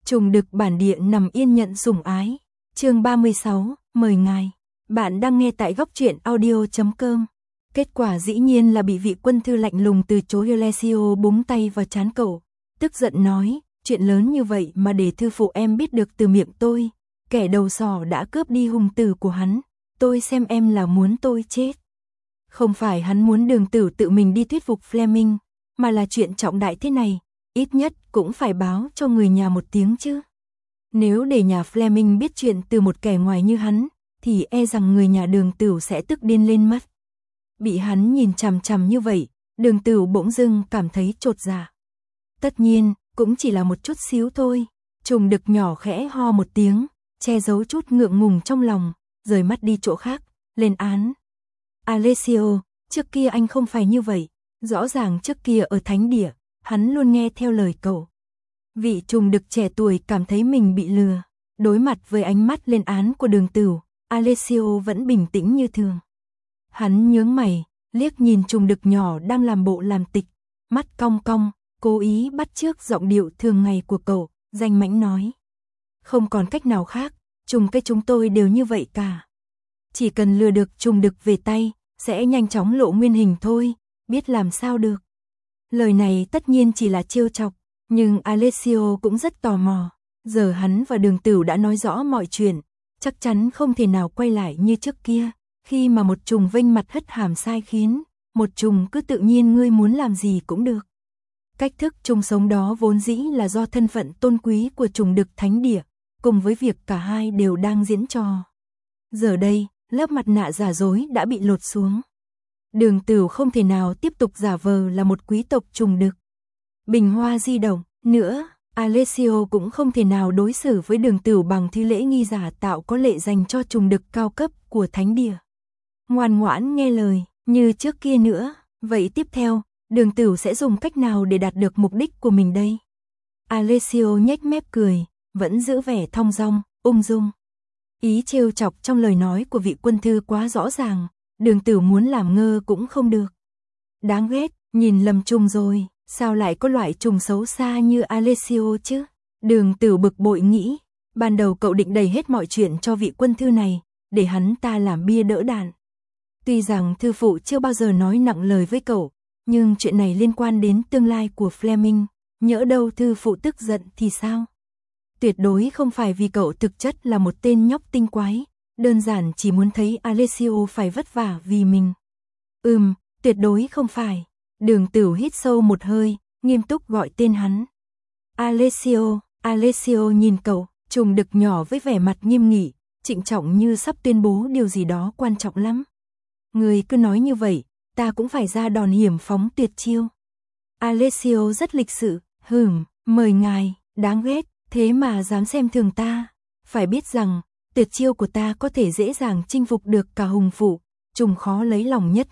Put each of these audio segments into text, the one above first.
Trùng đực bản địa nằm yên nhận sủng ái. Chương 36, mời ngài. Bạn đang nghe tại góc truyện audio.com. Kết quả dĩ nhiên là bị vị quân thư lạnh lùng từ chối. Alessio búng tay vào trán cậu, tức giận nói, chuyện lớn như vậy mà để thư phụ em biết được từ miệng tôi, kẻ đầu sỏ đã cướp đi hùng tử của hắn, tôi xem em là muốn tôi chết. Không phải hắn muốn Đường Tử tự mình đi thuyết phục Fleming, mà là chuyện trọng đại thế này, ít nhất cũng phải báo cho người nhà một tiếng chứ. Nếu để nhà Fleming biết chuyện từ một kẻ ngoài như hắn, thì e rằng người nhà Đường Tử sẽ tức điên lên mất. Bị hắn nhìn chằm chằm như vậy, Đường Tử bỗng dưng cảm thấy chột dạ. Tất nhiên, cũng chỉ là một chút xíu thôi. Trùng đực nhỏ khẽ ho một tiếng, che giấu chút ngượng ngùng trong lòng, rời mắt đi chỗ khác, lên án. Alessio, trước kia anh không phải như vậy, rõ ràng trước kia ở thánh địa, hắn luôn nghe theo lời cậu. Vị trùng đực trẻ tuổi cảm thấy mình bị lừa, đối mặt với ánh mắt lên án của Đường Tử, Alessio vẫn bình tĩnh như thường. Hắn nhướng mày, liếc nhìn trùng đực nhỏ đang làm bộ làm tịch, mắt cong cong, cố ý bắt chước giọng điệu thường ngày của cậu, danh mãnh nói. Không còn cách nào khác, trùng cái chúng tôi đều như vậy cả. Chỉ cần lừa được trùng đực về tay, sẽ nhanh chóng lộ nguyên hình thôi, biết làm sao được. Lời này tất nhiên chỉ là trêu chọc, nhưng Alessio cũng rất tò mò. Giờ hắn và Đường Tử đã nói rõ mọi chuyện, chắc chắn không thể nào quay lại như trước kia, khi mà một trùng vênh mặt hất hàm sai khiến, một trùng cứ tự nhiên ngươi muốn làm gì cũng được. Cách thức trùng sống đó vốn dĩ là do thân phận tôn quý của trùng đực thánh địa, cùng với việc cả hai đều đang diễn trò. Giờ đây, lớp mặt nạ giả dối đã bị lột xuống. Đường Tử không thể nào tiếp tục giả vờ là một quý tộc trùng đực. Bình hoa di động, nữa, Alessio cũng không thể nào đối xử với Đường Tử bằng thứ lễ nghi giả tạo có lệ dành cho trùng đực cao cấp của thánh địa. Ngoan ngoãn nghe lời, như trước kia nữa, vậy tiếp theo, Đường Tử sẽ dùng cách nào để đạt được mục đích của mình đây? Alessio nhếch mép cười, vẫn giữ vẻ thong dong, ung dung. Ý trêu chọc trong lời nói của vị quân thư quá rõ ràng, Đường Tử muốn làm ngơ cũng không được. Đáng ghét, nhìn lầm trùng rồi, sao lại có loại trùng xấu xa như Alessio chứ? Đường Tử bực bội nghĩ, ban đầu cậu định đẩy hết mọi chuyện cho vị quân thư này, để hắn ta làm bia đỡ đạn. Tuy rằng thư phụ chưa bao giờ nói nặng lời với cậu, nhưng chuyện này liên quan đến tương lai của Fleming, nhỡ đâu thư phụ tức giận thì sao? Tuyệt đối không phải vì cậu thực chất là một tên nhóc tinh quái, đơn giản chỉ muốn thấy Alessio phải vất vả vì mình. Tuyệt đối không phải. Đường Tử hít sâu một hơi, nghiêm túc gọi tên hắn. Alessio, Alessio nhìn cậu, trùng đực nhỏ với vẻ mặt nghiêm nghị, trịnh trọng như sắp tuyên bố điều gì đó quan trọng lắm. Người cứ nói như vậy, ta cũng phải ra đòn hiểm phóng tuyệt chiêu. Alessio rất lịch sự, mời ngài, đáng ghét, thế mà dám xem thường ta. Phải biết rằng, tuyệt chiêu của ta có thể dễ dàng chinh phục được cả hùng phụ, trùng khó lấy lòng nhất.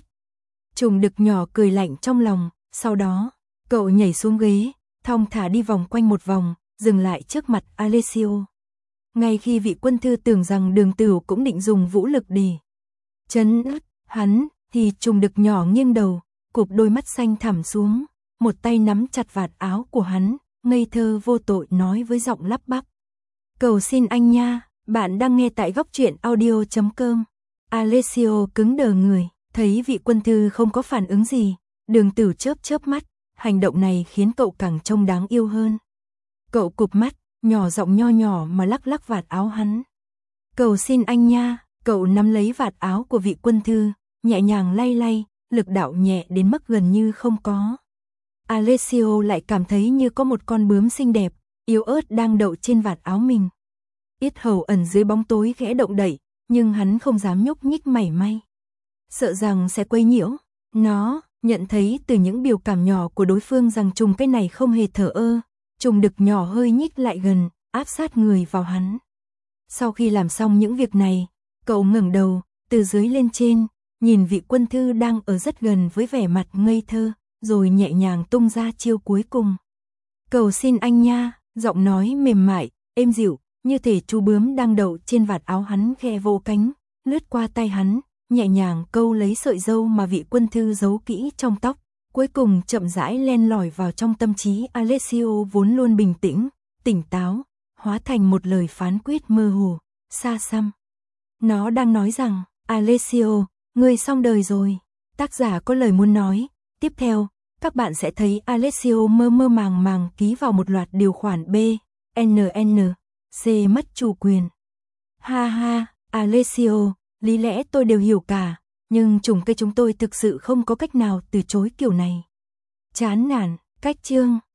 Trùng đực nhỏ cười lạnh trong lòng, sau đó, cậu nhảy xuống ghế, thong thả đi vòng quanh một vòng, dừng lại trước mặt Alessio. Ngay khi vị quân thư tưởng rằng Đường Tử cũng định dùng vũ lực để trấn áp hắn, thì trùng đực nhỏ nghiêng đầu, cụp đôi mắt xanh thẳm xuống, một tay nắm chặt vạt áo của hắn, ngây thơ vô tội nói với giọng lắp bắp. Cầu xin anh nha, bạn đang nghe tại góc truyện audio.com. Alessio cứng đờ người, thấy vị quân thư không có phản ứng gì, Đường Tử chớp mắt, hành động này khiến cậu càng trông đáng yêu hơn. Cậu cụp mắt, nhỏ giọng nho nhỏ mà lắc vạt áo hắn. Cầu xin anh nha, cậu nắm lấy vạt áo của vị quân thư, nhẹ nhàng lay, lực đạo nhẹ đến mức gần như không có. Alessio lại cảm thấy như có một con bướm xinh đẹp, yếu ớt đang đậu trên vạt áo mình. Yết hầu ẩn dưới bóng tối khẽ động đậy, nhưng hắn không dám nhúc nhích mảy may. Sợ rằng sẽ quấy nhiễu. Nó, nhận thấy từ những biểu cảm nhỏ của đối phương rằng trùng cái này không hề thờ ơ, trùng đực nhỏ hơi nhích lại gần, áp sát người vào hắn. Sau khi làm xong những việc này, cậu ngẩng đầu, từ dưới lên trên, nhìn vị quân thư đang ở rất gần với vẻ mặt ngây thơ, rồi nhẹ nhàng tung ra chiêu cuối cùng. Cầu xin anh nha, giọng nói mềm mại, êm dịu, như thể chú bướm đang đậu trên vạt áo hắn khẽ vỗ cánh, lướt qua tay hắn, nhẹ nhàng câu lấy sợi râu mà vị quân thư giấu kỹ trong tóc, cuối cùng chậm rãi len lỏi vào trong tâm trí Alessio vốn luôn bình tĩnh, tỉnh táo, hóa thành một lời phán quyết mơ hồ, xa xăm. Nó đang nói rằng, Alessio, ngươi xong đời rồi. Tác giả có lời muốn nói. Tiếp theo, các bạn sẽ thấy Alessio mơ mơ màng màng ký vào một loạt điều khoản B, NN, C mất chủ quyền. Ha ha, Alessio, lý lẽ tôi đều hiểu cả, nhưng trùng cây chúng tôi thực sự không có cách nào từ chối kiểu này. Chán nản, cách chương.